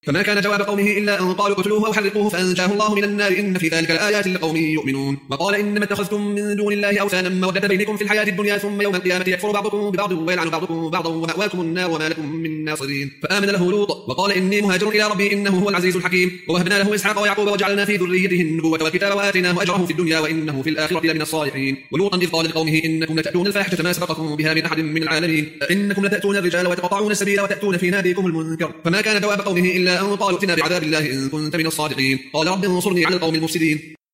فما كان جواب قومه إلا أن قالوا اقتلوه أو حرقوه فأنجاه الله من النار إن في ذلك لآيات لقوم يؤمنون. وقال إنما اتخذتم من دون الله أوثانا مودة بينكم في الحياة الدنيا ثم يوم القيامة يكفر بعضكم ببعض ويلعن بعضكم بعضا ومأواكم النار وما لكم من ناصرين. فآمن له لوط وقال إني مهاجر إلى ربي إنه هو العزيز الحكيم. ووهبنا له إسحاق ويعقوب وجعلنا في ذريته النبوة والكتاب وآتيناه أجره في الدنيا وإنه في الآخرة لمن الصالحين. ولوطا إذ قال لقومه إنكم لتأتون الفاحشة ما سبقكم بها من أحد من العالمين إنكم لتأتون الرجال وتقطعون السبيل وتأتون في ناديكم المنكر. فما كان جواب قومه إلا أن قالوا ائتنا بعذاب الله إن كنت من الصادقين. قال رب انصرني على القوم المفسدين.